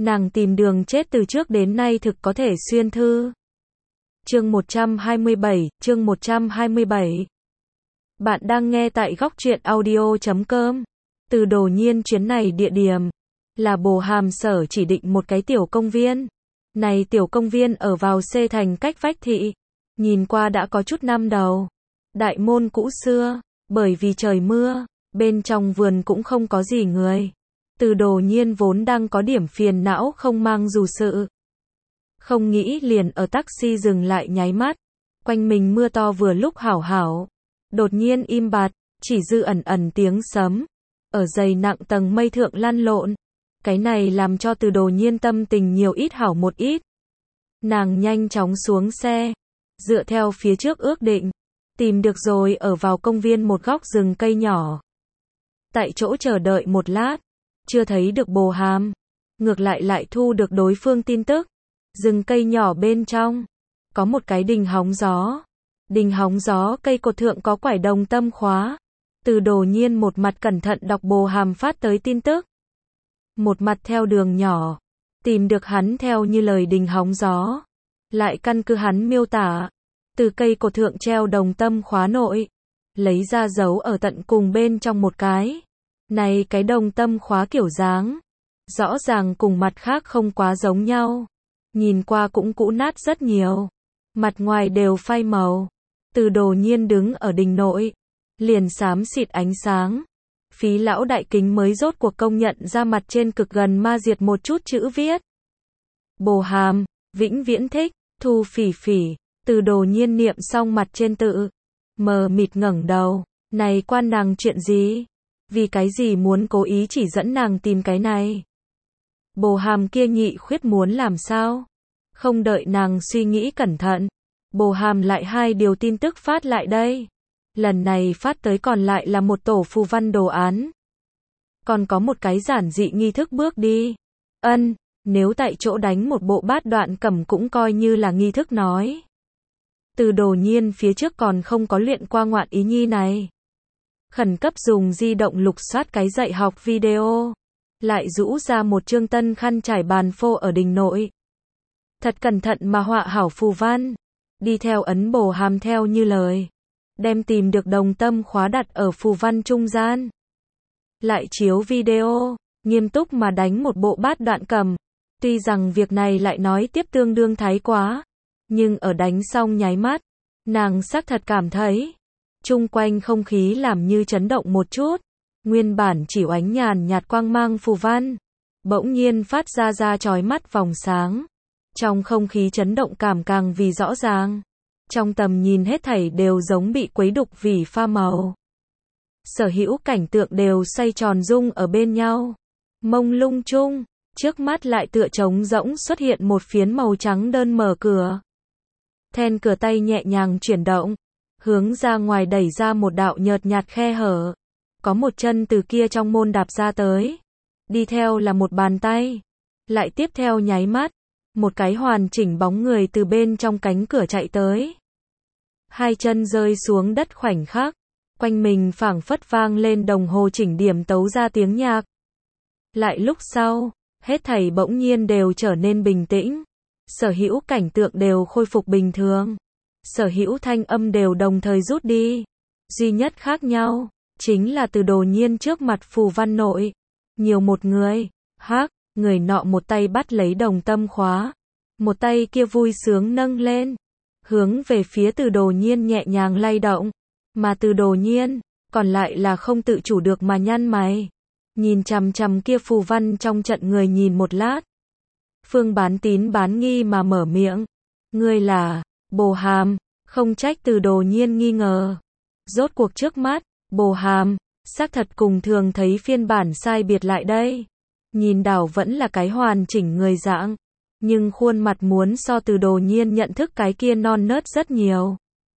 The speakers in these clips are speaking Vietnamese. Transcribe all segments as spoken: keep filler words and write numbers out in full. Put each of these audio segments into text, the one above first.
Nàng tìm đường chết từ trước đến nay thực có thể xuyên thư. Chương một trăm hai mươi bảy, chương một trăm hai mươi bảy. Bạn đang nghe tại góc truyện audio chấm com. Từ Đồ Nhiên chuyến này địa điểm là Bồ Hàm Sở chỉ định một cái tiểu công viên. Này tiểu công viên ở vào C thành cách vách thị, nhìn qua đã có chút năm đầu. Đại môn cũ xưa, bởi vì trời mưa, bên trong vườn cũng không có gì người. Từ Đồ Nhiên vốn đang có điểm phiền não không mang dù sự. Không nghĩ liền ở taxi dừng lại nháy mắt. Quanh mình mưa to vừa lúc hảo hảo. Đột nhiên im bặt, chỉ dư ẩn ẩn tiếng sấm. Ở dày nặng tầng mây thượng lăn lộn. Cái này làm cho Từ Đồ Nhiên tâm tình nhiều ít hảo một ít. Nàng nhanh chóng xuống xe. Dựa theo phía trước ước định. Tìm được rồi ở vào công viên một góc rừng cây nhỏ. Tại chỗ chờ đợi một lát. Chưa thấy được Bồ Hàm. Ngược lại lại thu được đối phương tin tức. Rừng cây nhỏ bên trong. Có một cái đình hóng gió. Đình hóng gió cây cột thượng có quải đồng tâm khóa. Từ Đồ Nhiên một mặt cẩn thận đọc Bồ Hàm phát tới tin tức. Một mặt theo đường nhỏ. Tìm được hắn theo như lời đình hóng gió. Lại căn cứ hắn miêu tả. Từ cây cột thượng treo đồng tâm khóa nội. Lấy ra dấu ở tận cùng bên trong một cái. Này cái đồng tâm khóa kiểu dáng. Rõ ràng cùng mặt khác không quá giống nhau. Nhìn qua cũng cũ nát rất nhiều. Mặt ngoài đều phai màu. Từ Đồ Nhiên đứng ở đình nội. Liền xám xịt ánh sáng. Phí lão đại kính mới rốt cuộc công nhận ra mặt trên cực gần ma diệt một chút chữ viết. Bồ Hàm, vĩnh viễn thích, Thu Phỉ Phỉ. Từ Đồ Nhiên niệm xong mặt trên tự. Mờ mịt ngẩng đầu. Này quan nàng chuyện gì? Vì cái gì muốn cố ý chỉ dẫn nàng tìm cái này? Bồ Hàm kia nhị khuyết muốn làm sao? Không đợi nàng suy nghĩ cẩn thận. Bồ Hàm lại hai điều tin tức phát lại đây. Lần này phát tới còn lại là một tổ phù văn đồ án. Còn có một cái giản dị nghi thức bước đi. Ân, nếu tại chỗ đánh một bộ bát đoạn cầm cũng coi như là nghi thức nói. Từ Đồ Nhiên phía trước còn không có luyện qua ngoạn ý nhi này. Khẩn cấp dùng di động lục soát cái dạy học video. Lại rũ ra một chương tân khăn trải bàn phô ở đình nội. Thật cẩn thận mà họa hảo phù văn. Đi theo ấn Bồ Hàm theo như lời. Đem tìm được đồng tâm khóa đặt ở phù văn trung gian. Lại chiếu video. Nghiêm túc mà đánh một bộ bát đoạn cầm. Tuy rằng việc này lại nói tiếp tương đương thái quá. Nhưng ở đánh xong nháy mắt. Nàng xác thật cảm thấy. Chung quanh không khí làm như chấn động một chút. Nguyên bản chỉ oánh nhàn nhạt quang mang phù văn. Bỗng nhiên phát ra ra chói mắt vòng sáng. Trong không khí chấn động cảm càng vì rõ ràng. Trong tầm nhìn hết thảy đều giống bị quấy đục vì pha màu. Sở hữu cảnh tượng đều xoay tròn rung ở bên nhau. Mông lung chung, trước mắt lại tựa trống rỗng xuất hiện một phiến màu trắng đơn mở cửa. Then cửa tay nhẹ nhàng chuyển động. Hướng ra ngoài đẩy ra một đạo nhợt nhạt khe hở. Có một chân từ kia trong môn đạp ra tới. Đi theo là một bàn tay. Lại tiếp theo nháy mắt. Một cái hoàn chỉnh bóng người từ bên trong cánh cửa chạy tới. Hai chân rơi xuống đất khoảnh khắc. Quanh mình phảng phất vang lên đồng hồ chỉnh điểm tấu ra tiếng nhạc. Lại lúc sau, hết thảy bỗng nhiên đều trở nên bình tĩnh. Sở hữu cảnh tượng đều khôi phục bình thường. Sở hữu thanh âm đều đồng thời rút đi. Duy nhất khác nhau, chính là Từ Đồ Nhiên trước mặt phù văn nội. Nhiều một người, hắc, người nọ một tay bắt lấy đồng tâm khóa. Một tay kia vui sướng nâng lên. Hướng về phía Từ Đồ Nhiên nhẹ nhàng lay động. Mà Từ Đồ Nhiên, còn lại là không tự chủ được mà nhăn mày. Nhìn chằm chằm kia phù văn trong trận người nhìn một lát. Phương bán tín bán nghi mà mở miệng. Ngươi là Bồ Hàm, không trách Từ Đồ Nhiên nghi ngờ. Rốt cuộc trước mắt, Bồ Hàm, xác thật cùng thường thấy phiên bản sai biệt lại đây. Nhìn đảo vẫn là cái hoàn chỉnh người dạng. Nhưng khuôn mặt muốn so Từ Đồ Nhiên nhận thức cái kia non nớt rất nhiều.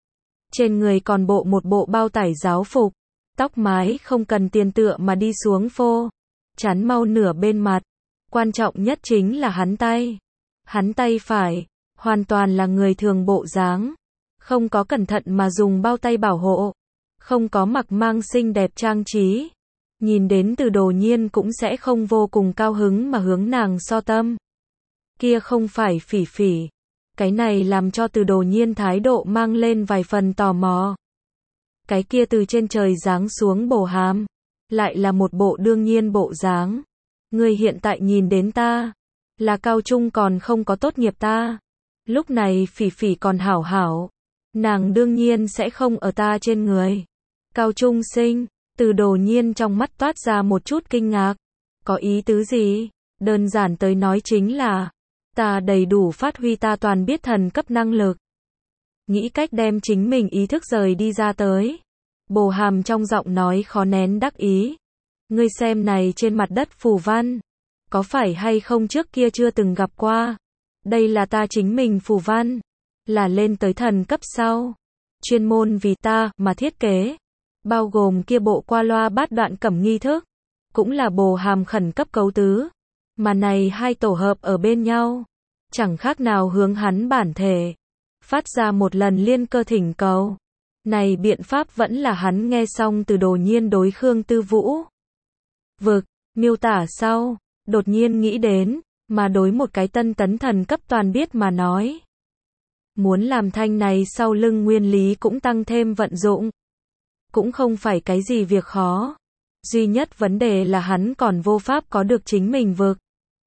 Trên người còn bộ một bộ bao tải giáo phục. Tóc mái không cần tiền tựa mà đi xuống phô. Chắn mau nửa bên mặt. Quan trọng nhất chính là hắn tay. Hắn tay phải. Hoàn toàn là người thường bộ dáng. Không có cẩn thận mà dùng bao tay bảo hộ. Không có mặc mang xinh đẹp trang trí. Nhìn đến Từ Đồ Nhiên cũng sẽ không vô cùng cao hứng mà hướng nàng so tâm. Kia không phải Phỉ Phỉ. Cái này làm cho Từ Đồ Nhiên thái độ mang lên vài phần tò mò. Cái kia từ trên trời giáng xuống Bồ Hàm, lại là một bộ đương nhiên bộ dáng. Ngươi hiện tại nhìn đến ta, là cao trung còn không có tốt nghiệp ta. Lúc này Phỉ Phỉ còn hảo hảo, nàng đương nhiên sẽ không ở ta trên người. Cao trung sinh, Từ Đồ Nhiên trong mắt toát ra một chút kinh ngạc. Có ý tứ gì? Đơn giản tới nói chính là, ta đầy đủ phát huy ta toàn biết thần cấp năng lực. Nghĩ cách đem chính mình ý thức rời đi ra tới. Bồ Hàm trong giọng nói khó nén đắc ý. Ngươi xem này trên mặt đất phù văn, có phải hay không trước kia chưa từng gặp qua? Đây là ta chính mình phù văn, là lên tới thần cấp sau, chuyên môn vì ta mà thiết kế, bao gồm kia bộ qua loa bát đoạn cẩm nghi thức, cũng là Bồ Hàm khẩn cấp cấu tứ, mà này hai tổ hợp ở bên nhau, chẳng khác nào hướng hắn bản thể, phát ra một lần liên cơ thỉnh cầu. Này biện pháp vẫn là hắn nghe xong Từ Đồ Nhiên đối Khương Tư Vũ vực, miêu tả sau, đột nhiên nghĩ đến, mà đối một cái tân tấn thần cấp toàn biết mà nói. Muốn làm thanh này sau lưng nguyên lý cũng tăng thêm vận dụng. Cũng không phải cái gì việc khó. Duy nhất vấn đề là hắn còn vô pháp có được chính mình vực.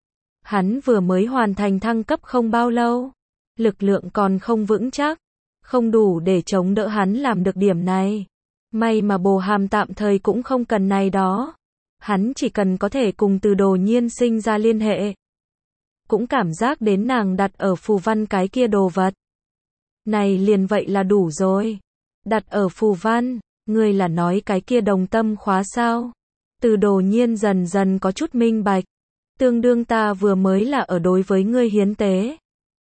Hắn vừa mới hoàn thành thăng cấp không bao lâu. Lực lượng còn không vững chắc. Không đủ để chống đỡ hắn làm được điểm này. May mà Bồ Hàm tạm thời cũng không cần này đó. Hắn chỉ cần có thể cùng Từ Đồ Nhiên sinh ra liên hệ. Cũng cảm giác đến nàng đặt ở phù văn cái kia đồ vật. Này liền vậy là đủ rồi. Đặt ở phù văn, ngươi là nói cái kia đồng tâm khóa sao? Từ Đồ Nhiên dần dần có chút minh bạch. Tương đương ta vừa mới là ở đối với ngươi hiến tế.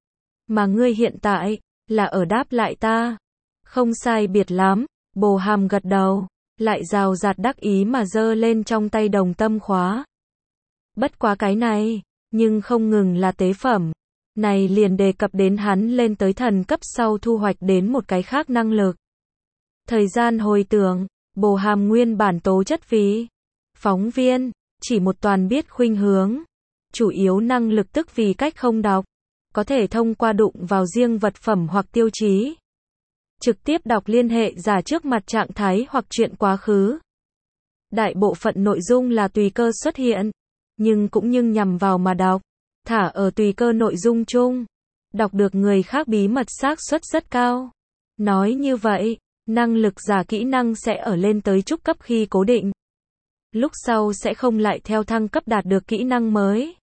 Mà ngươi hiện tại, là ở đáp lại ta. Không sai biệt lắm, Bồ Hàm gật đầu, lại rào rạt đắc ý mà giơ lên trong tay đồng tâm khóa. Bất quá cái này, nhưng không ngừng là tế phẩm. Này liền đề cập đến hắn lên tới thần cấp sau thu hoạch đến một cái khác năng lực. Thời gian hồi tưởng, Bồ Hàm nguyên bản tố chất vì phóng viên, chỉ một toàn biết khuynh hướng. Chủ yếu năng lực tức vì cách không đọc. Có thể thông qua đụng vào riêng vật phẩm hoặc tiêu chí. Trực tiếp đọc liên hệ giả trước mặt trạng thái hoặc chuyện quá khứ. Đại bộ phận nội dung là tùy cơ xuất hiện. Nhưng cũng nhưng nhằm vào mà đọc. Thả ở tùy cơ nội dung chung. Đọc được người khác bí mật xác suất rất cao. Nói như vậy, năng lực giả kỹ năng sẽ ở lên tới trúc cấp khi cố định. Lúc sau sẽ không lại theo thăng cấp đạt được kỹ năng mới.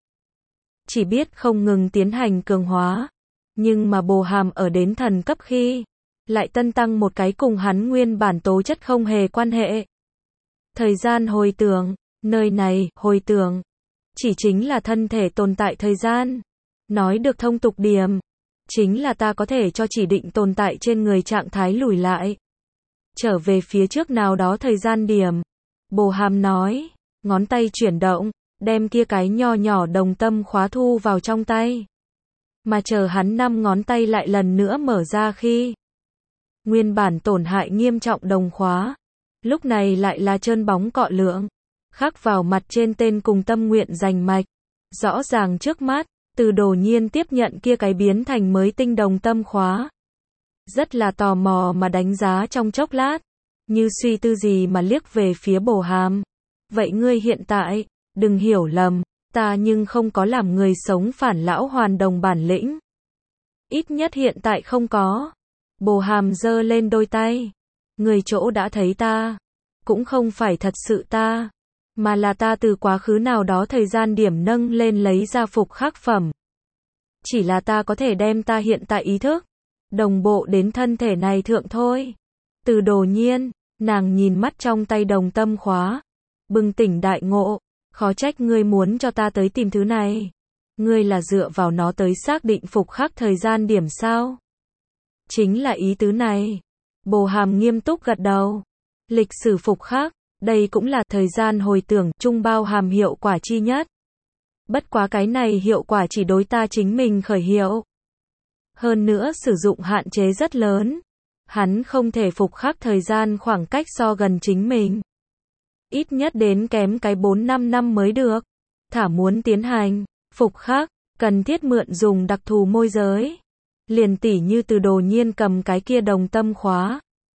Chỉ biết không ngừng tiến hành cường hóa. Nhưng mà Bồ Hàm ở đến thần cấp khi, lại tân tăng một cái cùng hắn nguyên bản tố chất không hề quan hệ. Thời gian hồi tưởng, nơi này, hồi tưởng, chỉ chính là thân thể tồn tại thời gian. Nói được thông tục điểm, chính là ta có thể cho chỉ định tồn tại trên người trạng thái lùi lại. Trở về phía trước nào đó thời gian điểm. Bồ Hàm nói, ngón tay chuyển động, đem kia cái nho nhỏ đồng tâm khóa thu vào trong tay. Mà chờ hắn năm ngón tay lại lần nữa mở ra khi nguyên bản tổn hại nghiêm trọng đồng khóa, lúc này lại là trơn bóng cọ lượng, khắc vào mặt trên tên cùng tâm nguyện rành mạch. Rõ ràng trước mắt, Từ Đồ Nhiên tiếp nhận kia cái biến thành mới tinh đồng tâm khóa. Rất là tò mò mà đánh giá trong chốc lát, như suy tư gì mà liếc về phía Bồ Hàm. Vậy ngươi hiện tại, đừng hiểu lầm, ta nhưng không có làm người sống phản lão hoàn đồng bản lĩnh. Ít nhất hiện tại không có. Bồ Hàm giơ lên đôi tay. Người chỗ đã thấy ta, cũng không phải thật sự ta, mà là ta từ quá khứ nào đó thời gian điểm nâng lên lấy ra phục khắc phẩm. Chỉ là ta có thể đem ta hiện tại ý thức đồng bộ đến thân thể này thượng thôi. Từ Đồ Nhiên, nàng nhìn mắt trong tay đồng tâm khóa, bừng tỉnh đại ngộ, khó trách ngươi muốn cho ta tới tìm thứ này. Ngươi là dựa vào nó tới xác định phục khắc thời gian điểm sao? Chính là ý tứ này. Bồ Hàm nghiêm túc gật đầu. Lịch sử phục khắc, đây cũng là thời gian hồi tưởng chung bao hàm hiệu quả chi nhất. Bất quá cái này hiệu quả chỉ đối ta chính mình khởi hiệu. Hơn nữa sử dụng hạn chế rất lớn. Hắn không thể phục khắc thời gian khoảng cách so gần chính mình. ít nhất đến kém cái bốn năm năm mới được. Thả muốn tiến hành phục khắc, cần thiết mượn dùng đặc thù môi giới. Liền tỉ như Từ Đồ Nhiên cầm cái kia đồng tâm khóa.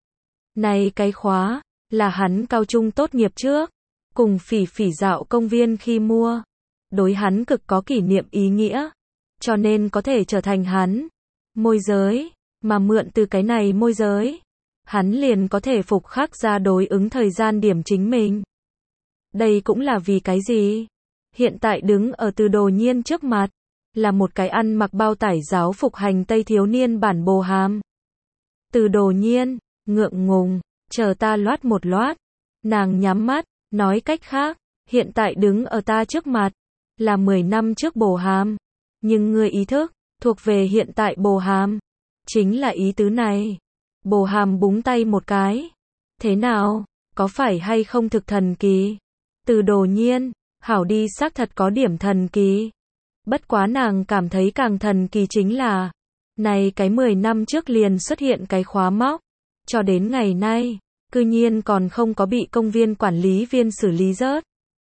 Này cái khóa, là hắn cao trung tốt nghiệp trước, cùng Phỉ Phỉ dạo công viên khi mua. Đối hắn cực có kỷ niệm ý nghĩa, cho nên có thể trở thành hắn môi giới, mà mượn từ cái này môi giới, hắn liền có thể phục khắc ra đối ứng thời gian điểm chính mình. Đây cũng là vì cái gì? Hiện tại đứng ở Từ Đồ Nhiên trước mặt, là một cái ăn mặc bao tải giáo phục hành tây thiếu niên bản Bồ Hàm. Từ Đồ Nhiên, ngượng ngùng, chờ ta loát một loát. Nàng nhắm mắt, nói cách khác, hiện tại đứng ở ta trước mặt, là mười năm trước Bồ Hàm. Nhưng ngươi ý thức, thuộc về hiện tại Bồ Hàm. Chính là ý tứ này. Bồ Hàm búng tay một cái. Thế nào, có phải hay không thực thần kỳ? Từ Đồ Nhiên, hảo đi xác thật có điểm thần kỳ. Bất quá nàng cảm thấy càng thần kỳ chính là, này cái mười năm trước liền xuất hiện cái khóa móc, cho đến ngày nay, cư nhiên còn không có bị công viên quản lý viên xử lý rớt.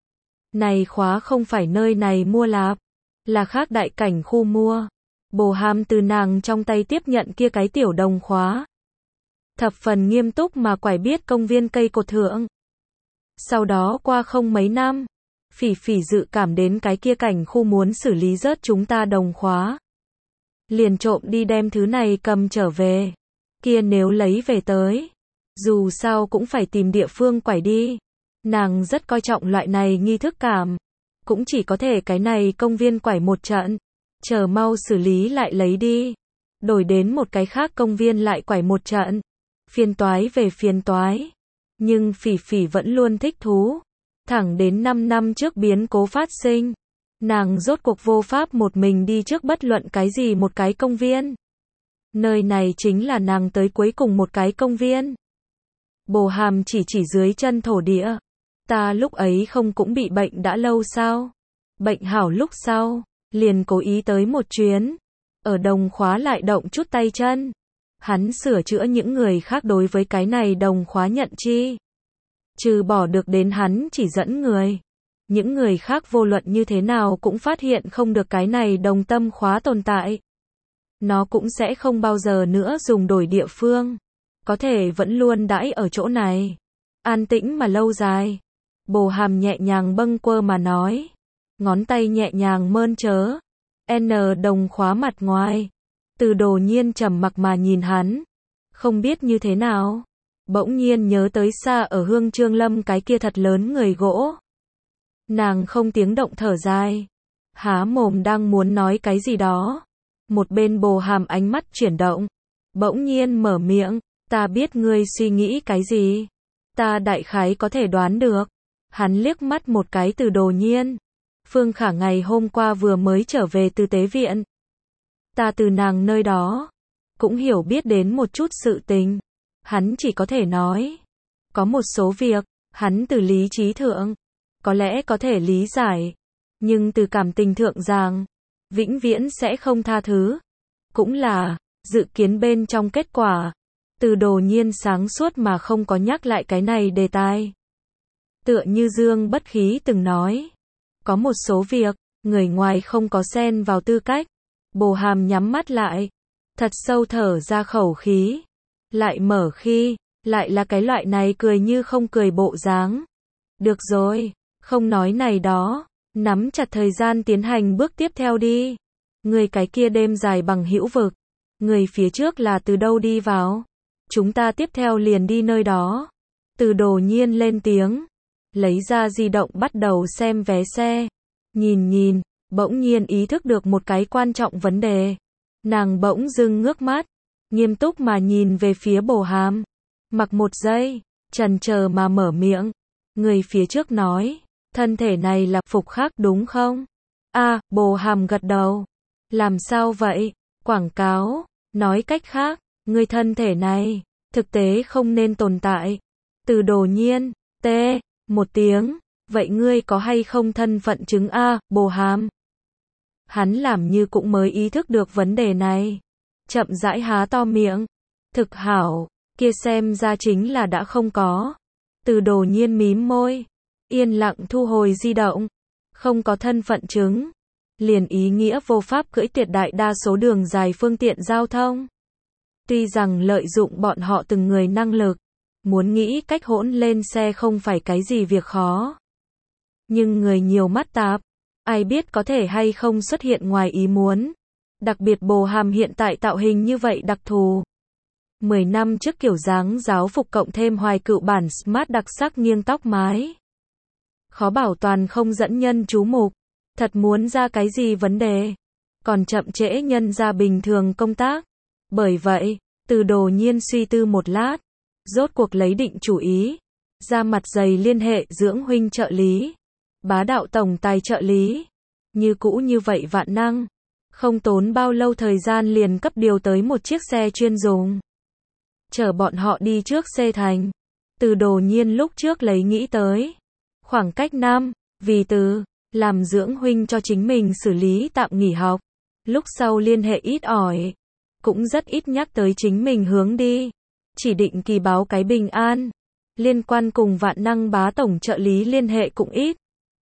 Này khóa không phải nơi này mua lạp, là khác đại cảnh khu mua. Bồ Hàm từ nàng trong tay tiếp nhận kia cái tiểu đồng khóa. Thập phần nghiêm túc mà quải biết công viên cây cột thượng. Sau đó qua không mấy năm, Phỉ Phỉ dự cảm đến cái kia cảnh khu muốn xử lý rớt chúng ta đồng khóa. Liền trộm đi đem thứ này cầm trở về. Kia nếu lấy về tới, dù sao cũng phải tìm địa phương quải đi. Nàng rất coi trọng loại này nghi thức cảm. Cũng chỉ có thể cái này công viên quải một trận, chờ mau xử lý lại lấy đi. Đổi đến một cái khác công viên lại quải một trận. Phiền toái về phiền toái. Nhưng Phỉ Phỉ vẫn luôn thích thú. Thẳng đến năm năm trước biến cố phát sinh, nàng rốt cuộc vô pháp một mình đi trước bất luận cái gì một cái công viên. Nơi này chính là nàng tới cuối cùng một cái công viên. Bồ Hàm chỉ chỉ dưới chân thổ địa. Ta lúc ấy không cũng bị bệnh đã lâu sao? Bệnh hảo lúc sau, liền cố ý tới một chuyến. Ở đồng khóa lại động chút tay chân. Hắn sửa chữa những người khác đối với cái này đồng khóa nhận chi. Trừ bỏ được đến hắn chỉ dẫn người. Những người khác vô luận như thế nào cũng phát hiện không được cái này đồng tâm khóa tồn tại. Nó cũng sẽ không bao giờ nữa dùng đổi địa phương. Có thể vẫn luôn đãi ở chỗ này. An tĩnh mà lâu dài. Bồ Hàm nhẹ nhàng bâng quơ mà nói. Ngón tay nhẹ nhàng mơn trớ. N đồng khóa mặt ngoài. Từ Đồ Nhiên trầm mặc mà nhìn hắn. Không biết như thế nào. Bỗng nhiên nhớ tới xa ở Hương Trương Lâm cái kia thật lớn người gỗ. Nàng không tiếng động thở dài. Há mồm đang muốn nói cái gì đó. Một bên Bồ Hàm ánh mắt chuyển động. Bỗng nhiên mở miệng. Ta biết ngươi suy nghĩ cái gì. Ta đại khái có thể đoán được. Hắn liếc mắt một cái Từ Đồ Nhiên. Phương Khả ngày hôm qua vừa mới trở về từ tế viện. Ta từ nàng nơi đó. Cũng hiểu biết đến một chút sự tình. Hắn chỉ có thể nói. Có một số việc, hắn từ lý trí thượng. Có lẽ có thể lý giải. Nhưng từ cảm tình thượng rằng. Vĩnh viễn sẽ không tha thứ. Cũng là, dự kiến bên trong kết quả. Từ Đồ Nhiên sáng suốt mà không có nhắc lại cái này đề tài. Tựa như Dương Bất Khí từng nói. Có một số việc, người ngoài không có xen vào tư cách. Bồ Hàm nhắm mắt lại. Thật sâu thở ra khẩu khí. Lại mở khi, lại là cái loại này cười như không cười bộ dáng. Được rồi, không nói này đó. Nắm chặt thời gian tiến hành bước tiếp theo đi. Người cái kia đêm dài bằng hữu vực. Người phía trước là từ đâu đi vào. Chúng ta tiếp theo liền đi nơi đó. Từ Đồ Nhiên lên tiếng. Lấy ra di động bắt đầu xem vé xe. Nhìn nhìn, bỗng nhiên ý thức được một cái quan trọng vấn đề. Nàng bỗng dưng ngước mắt. Nghiêm túc mà nhìn về phía Bồ Hàm. Mặc một giây, chần chờ mà mở miệng. Người phía trước nói. Thân thể này là phục khắc đúng không? A, à, Bồ Hàm gật đầu. Làm sao vậy? Quảng cáo. Nói cách khác, người thân thể này, thực tế không nên tồn tại. Từ Đồ Nhiên, T, một tiếng. Vậy ngươi có hay không thân phận chứng A, à, Bồ Hàm? Hắn làm như cũng mới ý thức được vấn đề này. Chậm rãi há to miệng. Thực hảo, kia xem ra chính là đã không có. Từ Đồ Nhiên mím môi. yên lặng thu hồi di động. Không có thân phận chứng. Liền ý nghĩa vô pháp cưỡi tuyệt đại đa số đường dài phương tiện giao thông. Tuy rằng lợi dụng bọn họ từng người năng lực, muốn nghĩ cách hỗn lên xe không phải cái gì việc khó. Nhưng người nhiều mắt tạp, ai biết có thể hay không xuất hiện ngoài ý muốn. Đặc biệt Bồ Hàm hiện tại tạo hình như vậy đặc thù. mười năm trước kiểu dáng giáo phục cộng thêm hoài cựu bản smart đặc sắc nghiêng tóc mái. Khó bảo toàn không dẫn nhân chú mục. Thật muốn ra cái gì vấn đề. Còn chậm trễ nhân ra bình thường công tác. Bởi vậy, Từ Đồ Nhiên suy tư một lát. Rốt cuộc lấy định chủ ý. Ra mặt dày liên hệ Dưỡng Huynh trợ lý. Bá đạo tổng tài trợ lý. Như cũ như vậy vạn năng. Không tốn bao lâu thời gian liền cấp điều tới một chiếc xe chuyên dùng. Chở bọn họ đi trước Xê Thành. Từ Đồ Nhiên lúc trước lấy nghĩ tới. Khoảng cách năm, vì từ, làm Dưỡng Huynh cho chính mình xử lý tạm nghỉ học. Lúc sau liên hệ ít ỏi. Cũng rất ít nhắc tới chính mình hướng đi. Chỉ định kỳ báo cái bình an. Liên quan cùng vạn năng bá tổng trợ lý liên hệ cũng ít.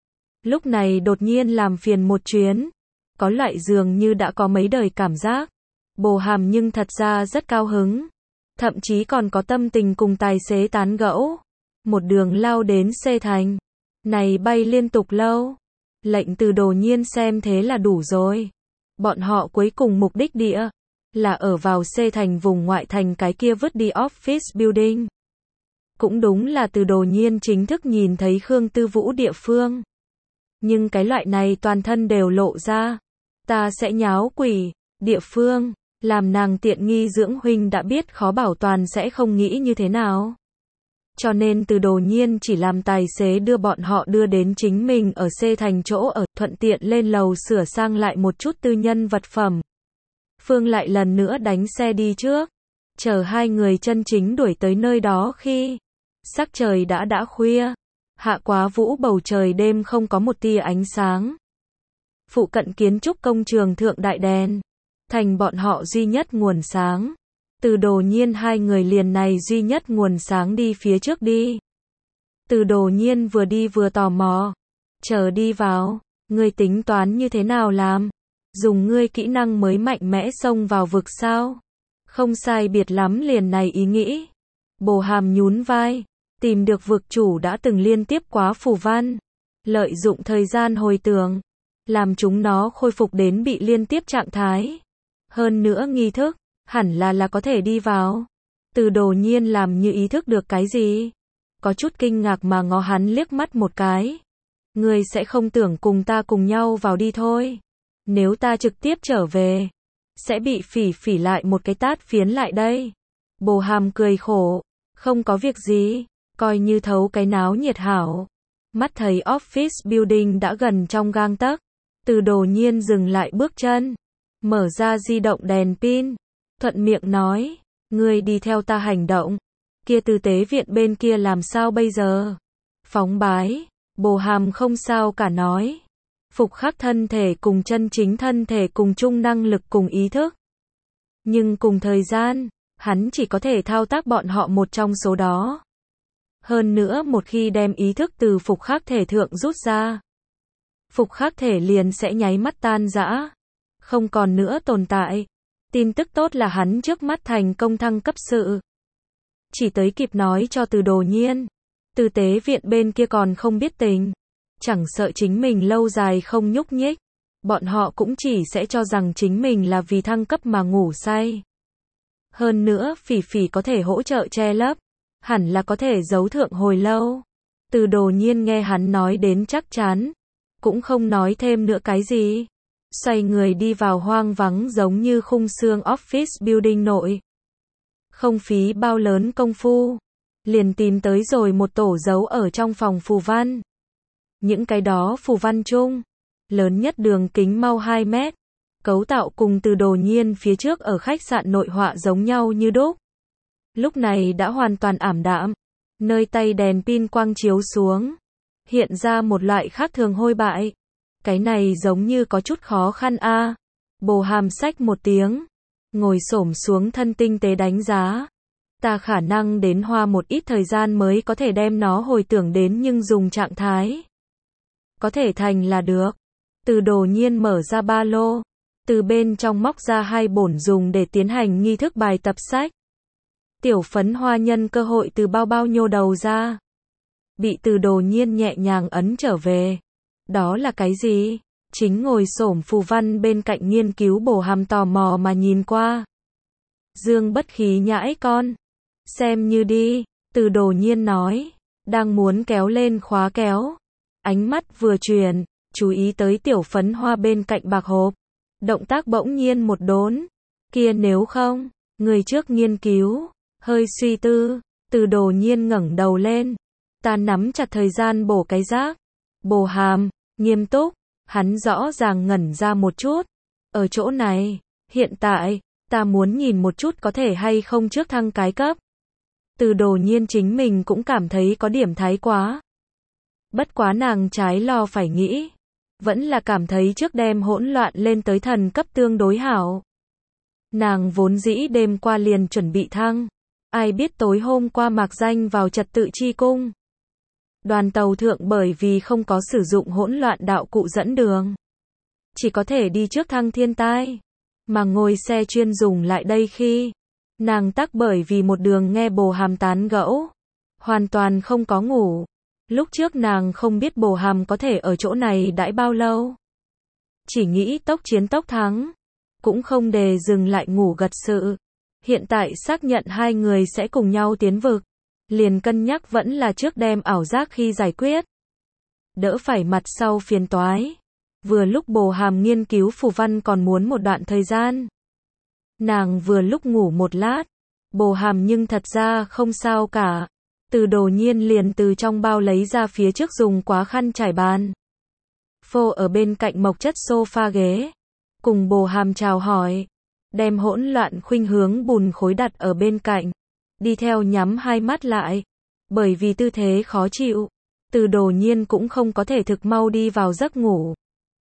Lúc này đột nhiên làm phiền một chuyến. Có loại dường như đã có mấy đời cảm giác. Bồ Hàm nhưng thật ra rất cao hứng. Thậm chí còn có tâm tình cùng tài xế tán gẫu. Một đường lao đến Xê Thành. Này bay liên tục lâu. Lệnh Từ Đồ Nhiên xem thế là đủ rồi. Bọn họ cuối cùng mục đích địa. Là ở vào Xê Thành vùng ngoại thành cái kia vứt đi office building. Cũng đúng là Từ Đồ Nhiên chính thức nhìn thấy Khương Tư Vũ địa phương. Nhưng cái loại này toàn thân đều lộ ra. Ta sẽ nháo quỷ. Địa phương. Làm nàng tiện nghi Dưỡng Huynh đã biết khó bảo toàn sẽ không nghĩ như thế nào. Cho nên Từ Đồ Nhiên chỉ làm tài xế đưa bọn họ đưa đến chính mình ở Xê Thành chỗ ở, thuận tiện lên lầu sửa sang lại một chút tư nhân vật phẩm. Phương lại lần nữa đánh xe đi trước. Chờ hai người chân chính đuổi tới nơi đó khi sắc trời đã đã khuya. Hạ quá vũ bầu trời đêm không có một tia ánh sáng. Phụ cận kiến trúc công trường thượng đại đèn. Thành bọn họ duy nhất nguồn sáng. Từ Đồ Nhiên hai người liền này duy nhất nguồn sáng đi phía trước đi. Từ Đồ Nhiên vừa đi vừa tò mò. Chờ đi vào, ngươi tính toán như thế nào làm? Dùng ngươi kỹ năng mới mạnh mẽ xông vào vực sao? Không sai biệt lắm liền này ý nghĩ. Bồ Hàm nhún vai, tìm được vực chủ đã từng liên tiếp quá phù văn. Lợi dụng thời gian hồi tưởng, làm chúng nó khôi phục đến bị liên tiếp trạng thái. Hơn nữa nghi thức, hẳn là là có thể đi vào. Từ Đồ Nhiên làm như ý thức được cái gì. Có chút kinh ngạc mà ngó hắn liếc mắt một cái. Ngươi sẽ không tưởng cùng ta cùng nhau vào đi thôi. Nếu ta trực tiếp trở về, sẽ bị phỉ phỉ lại một cái tát phiến lại đây. Bồ Hàm cười khổ. Không có việc gì, coi như thấu cái náo nhiệt hảo. Mắt thấy office building đã gần trong gang tấc. Từ Đồ Nhiên dừng lại bước chân. Mở ra di động đèn pin. Thuận miệng nói. Ngươi đi theo ta hành động. Kia tư tế viện bên kia làm sao bây giờ? Phóng bái. Bồ Hàm không sao cả nói. Phục khắc thân thể cùng chân chính thân thể cùng chung năng lực cùng ý thức. Nhưng cùng thời gian, hắn chỉ có thể thao tác bọn họ một trong số đó. Hơn nữa một khi đem ý thức từ phục khắc thể thượng rút ra, phục khắc thể liền sẽ nháy mắt tan rã. Không còn nữa tồn tại. Tin tức tốt là hắn trước mắt thành công thăng cấp sự. Chỉ tới kịp nói cho Từ Đồ Nhiên. Tư tế viện bên kia còn không biết tình. Chẳng sợ chính mình lâu dài không nhúc nhích. Bọn họ cũng chỉ sẽ cho rằng chính mình là vì thăng cấp mà ngủ say. Hơn nữa phỉ phỉ có thể hỗ trợ che lấp. Hẳn là có thể giấu thượng hồi lâu. Từ Đồ Nhiên nghe hắn nói đến chắc chắn. Cũng không nói thêm nữa cái gì. Xoay người đi vào hoang vắng giống như khung xương office building nội. Không phí bao lớn công phu. Liền tìm tới rồi một tổ dấu ở trong phòng phù văn. Những cái đó phù văn chung. Lớn nhất đường kính mau hai mét. Cấu tạo cùng Từ Đồ Nhiên phía trước ở khách sạn nội họa giống nhau như đúc. Lúc này đã hoàn toàn ảm đạm. Nơi tay đèn pin quang chiếu xuống. Hiện ra một loại khác thường hôi bại. Cái này giống như có chút khó khăn a. À. Bồ Hàm xách một tiếng. Ngồi xổm xuống thân tinh tế đánh giá. Ta khả năng đến hoa một ít thời gian mới có thể đem nó hồi tưởng đến nhưng dùng trạng thái có thể thành là được. Từ Đồ Nhiên mở ra ba lô, từ bên trong móc ra hai bổn dùng để tiến hành nghi thức bài tập sách. Tiểu Phấn Hoa nhân cơ hội từ bao bao nhô đầu ra. Bị Từ Đồ Nhiên nhẹ nhàng ấn trở về. Đó là cái gì? Chính ngồi xổm phù văn bên cạnh nghiên cứu Bồ Hàm tò mò mà nhìn qua. Dương Bất Khí nhãi con. Xem như đi, Từ Đồ Nhiên nói. Đang muốn kéo lên khóa kéo. Ánh mắt vừa chuyển, chú ý tới Tiểu Phấn Hoa bên cạnh bạc hộp. Động tác bỗng nhiên một đốn. Kia nếu không, người trước nghiên cứu. Hơi suy tư, Từ Đồ Nhiên ngẩng đầu lên. Ta nắm chặt thời gian bổ cái rác. Bồ Hàm, nghiêm túc, hắn rõ ràng ngẩn ra một chút. Ở chỗ này, hiện tại, ta muốn nhìn một chút có thể hay không trước thăng cái cấp. Từ Đồ Nhiên chính mình cũng cảm thấy có điểm thái quá. Bất quá nàng trái lo phải nghĩ. Vẫn là cảm thấy trước đem hỗn loạn lên tới thần cấp tương đối hảo. Nàng vốn dĩ đêm qua liền chuẩn bị thăng. Ai biết tối hôm qua mạc danh vào trật tự chi cung. Đoàn tàu thượng bởi vì không có sử dụng hỗn loạn đạo cụ dẫn đường. Chỉ có thể đi trước thăng thiên tai. Mà ngồi xe chuyên dùng lại đây khi. Nàng tắc bởi vì một đường nghe Bồ Hàm tán gẫu. Hoàn toàn không có ngủ. Lúc trước nàng không biết Bồ Hàm có thể ở chỗ này đãi bao lâu. Chỉ nghĩ tốc chiến tốc thắng. Cũng không đề dừng lại ngủ gật sự. Hiện tại xác nhận hai người sẽ cùng nhau tiến vực. Liền cân nhắc vẫn là trước đem ảo giác khi giải quyết. Đỡ phải mặt sau phiền toái. Vừa lúc Bồ Hàm nghiên cứu phù văn còn muốn một đoạn thời gian. Nàng vừa lúc ngủ một lát. Bồ Hàm nhưng thật ra không sao cả. Từ Đồ Nhiên liền từ trong bao lấy ra phía trước dùng quá khăn trải bàn. Phô ở bên cạnh mộc chất sofa ghế. Cùng Bồ Hàm chào hỏi. Đem hỗn loạn khuynh hướng bùn khối đặt ở bên cạnh. Đi theo nhắm hai mắt lại. Bởi vì tư thế khó chịu. Từ Đồ Nhiên cũng không có thể thực mau đi vào giấc ngủ.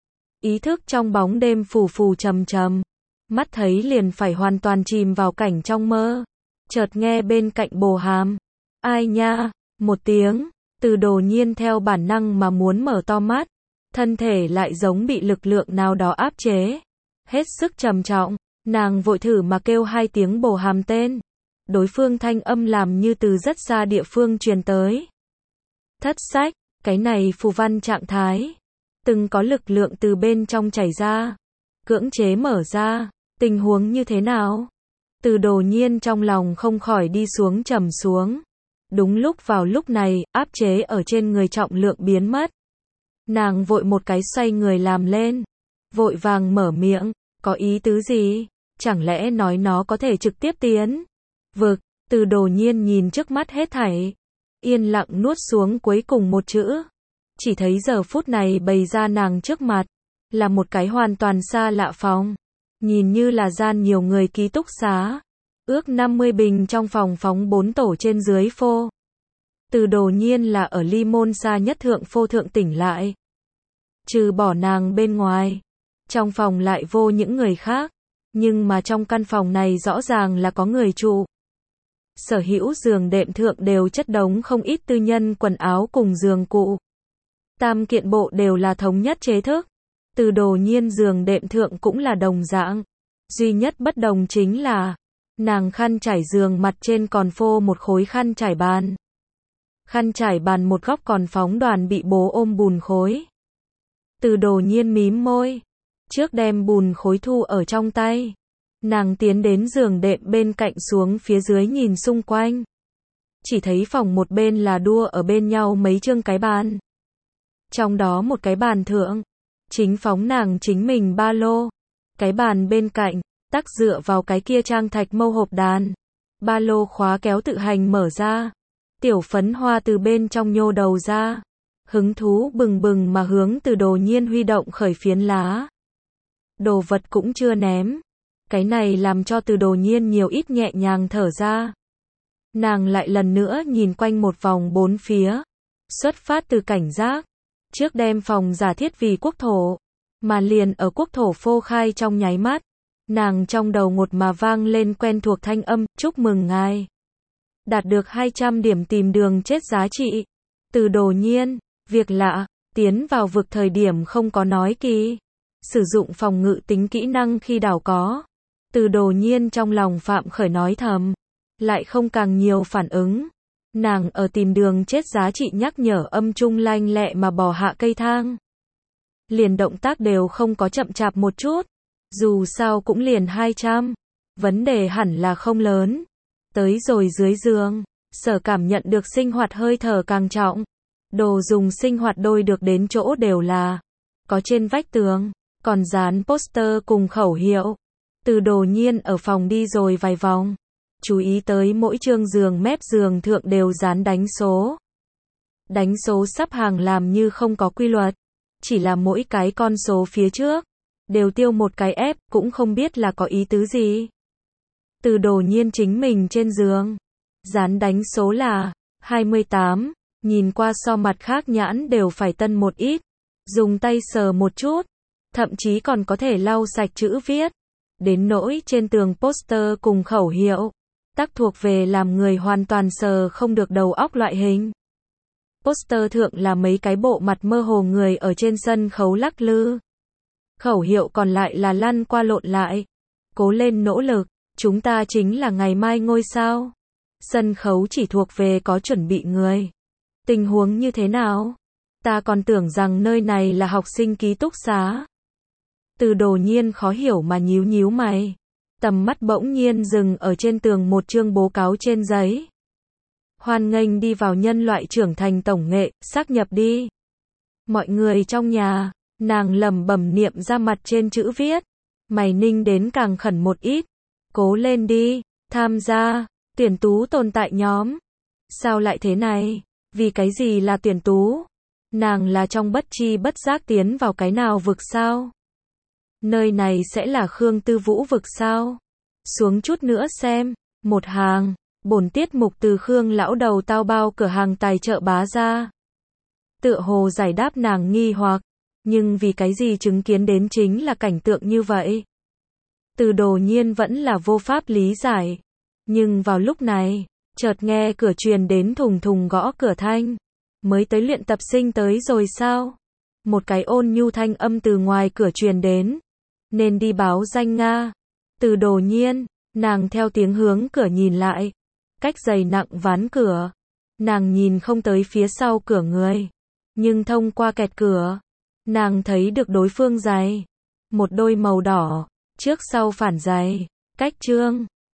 Ý thức trong bóng đêm phù phù trầm trầm. Mắt thấy liền phải hoàn toàn chìm vào cảnh trong mơ. Chợt nghe bên cạnh Bồ Hàm. Ai nha, một tiếng. Từ Đồ Nhiên theo bản năng mà muốn mở to mắt. Thân thể lại giống bị lực lượng nào đó áp chế. Hết sức trầm trọng. Nàng vội thử mà kêu hai tiếng Bồ Hàm tên. Đối phương thanh âm làm như từ rất xa địa phương truyền tới. Thất sách, cái này phù văn trạng thái. Từng có lực lượng từ bên trong chảy ra. Cưỡng chế mở ra. Tình huống như thế nào? Từ Đồ Nhiên trong lòng không khỏi đi xuống trầm xuống. Đúng lúc vào lúc này, áp chế ở trên người trọng lượng biến mất. Nàng vội một cái xoay người làm lên. Vội vàng mở miệng. Có ý tứ gì? Chẳng lẽ nói nó có thể trực tiếp tiến? Vực, Từ Đồ Nhiên nhìn trước mắt hết thảy. Yên lặng nuốt xuống cuối cùng một chữ. Chỉ thấy giờ phút này bày ra nàng trước mặt. Là một cái hoàn toàn xa lạ phòng. Nhìn như là gian nhiều người ký túc xá. Ước năm mươi bình trong phòng phóng bốn tổ trên dưới phô. Từ Đồ Nhiên là ở ly môn xa nhất thượng phô thượng tỉnh lại. Trừ bỏ nàng bên ngoài. Trong phòng lại vô những người khác. Nhưng mà trong căn phòng này rõ ràng là có người trụ. Sở hữu giường đệm thượng đều chất đống không ít tư nhân quần áo cùng giường cụ. Tam kiện bộ đều là thống nhất chế thức. Từ Đồ Nhiên giường đệm thượng cũng là đồng dạng. Duy nhất bất đồng chính là nàng khăn trải giường mặt trên còn phô một khối khăn trải bàn. Khăn trải bàn một góc còn phóng đoàn bị bố ôm bùn khối. Từ Đồ Nhiên mím môi. Trước đem bùn khối thu ở trong tay. Nàng tiến đến giường đệm bên cạnh xuống phía dưới nhìn xung quanh. Chỉ thấy phòng một bên là đua ở bên nhau mấy chương cái bàn. Trong đó một cái bàn thượng. Chính phóng nàng chính mình ba lô. Cái bàn bên cạnh. Tắc dựa vào cái kia trang thạch mâu hộp đàn. Ba lô khóa kéo tự hành mở ra. Tiểu Phấn Hoa từ bên trong nhô đầu ra. Hứng thú bừng bừng mà hướng Từ Đồ Nhiên huy động khởi phiến lá. Đồ vật cũng chưa ném. Cái này làm cho Từ Đồ Nhiên nhiều ít nhẹ nhàng thở ra. Nàng lại lần nữa nhìn quanh một vòng bốn phía. Xuất phát từ cảnh giác. Trước đem phòng giả thiết vì quốc thổ. Mà liền ở quốc thổ phô khai trong nháy mắt. Nàng trong đầu ngột mà vang lên quen thuộc thanh âm, chúc mừng ngài. Đạt được hai trăm điểm tìm đường chết giá trị. Từ Đồ Nhiên, việc lạ, tiến vào vực thời điểm không có nói kỳ. Sử dụng phòng ngự tính kỹ năng khi đảo có. Từ Đồ Nhiên trong lòng phạm khởi nói thầm. Lại không càng nhiều phản ứng. Nàng ở tìm đường chết giá trị nhắc nhở âm trung lanh lẹ mà bò hạ cây thang. Liền động tác đều không có chậm chạp một chút. Dù sao cũng liền hai trăm. Vấn đề hẳn là không lớn. Tới rồi dưới giường, Sở cảm nhận được sinh hoạt hơi thở càng trọng. Đồ dùng sinh hoạt đôi được đến chỗ đều là có trên vách tường, còn dán poster cùng khẩu hiệu. Từ Đồ Nhiên ở phòng đi rồi vài vòng, chú ý tới mỗi chương giường mép giường thượng đều dán đánh số. Đánh số sắp hàng làm như không có quy luật, chỉ là mỗi cái con số phía trước đều tiêu một cái ép, cũng không biết là có ý tứ gì. Từ Đồ Nhiên chính mình trên giường, dán đánh số là hai mươi tám, nhìn qua so mặt khác nhãn đều phải tân một ít, dùng tay sờ một chút, thậm chí còn có thể lau sạch chữ viết. Đến nỗi trên tường poster cùng khẩu hiệu, tác thuộc về làm người hoàn toàn sờ không được đầu óc loại hình. Poster thượng là mấy cái bộ mặt mơ hồ người ở trên sân khấu lắc lư. Khẩu hiệu còn lại là lăn qua lộn lại. Cố lên nỗ lực, chúng ta chính là ngày mai ngôi sao. Sân khấu chỉ thuộc về có chuẩn bị người. Tình huống như thế nào? Ta còn tưởng rằng nơi này là học sinh ký túc xá. Từ Đồ Nhiên khó hiểu mà nhíu nhíu mày. Tầm mắt bỗng nhiên dừng ở trên tường một chương bố cáo trên giấy. Hoan nghênh đi vào nhân loại trưởng thành tổng nghệ, xác nhập đi. Mọi người trong nhà, nàng lẩm bẩm niệm ra mặt trên chữ viết. Mày ninh đến càng khẩn một ít. Cố lên đi, tham gia, tuyển tú tồn tại nhóm. Sao lại thế này? Vì cái gì là tuyển tú? Nàng là trong bất chi bất giác tiến vào cái nào vực sao? Nơi này sẽ là Khương Tư Vũ vực sao? Xuống chút nữa xem. Một hàng. Bổn tiết mục từ Khương lão đầu tao bao cửa hàng tài trợ bá ra. Tựa hồ giải đáp nàng nghi hoặc. Nhưng vì cái gì chứng kiến đến chính là cảnh tượng như vậy? Từ Đồ Nhiên vẫn là vô pháp lý giải. Nhưng vào lúc này, chợt nghe cửa truyền đến thùng thùng gõ cửa thanh. Mới tới luyện tập sinh tới rồi sao? Một cái ôn nhu thanh âm từ ngoài cửa truyền đến. Nên đi báo danh Nga. Từ Đồ Nhiên, nàng theo tiếng hướng cửa nhìn lại. Cách dày nặng ván cửa. Nàng nhìn không tới phía sau cửa người. Nhưng thông qua kẹt cửa, nàng thấy được đối phương giày. Một đôi màu đỏ, trước sau phản giày. Cách chương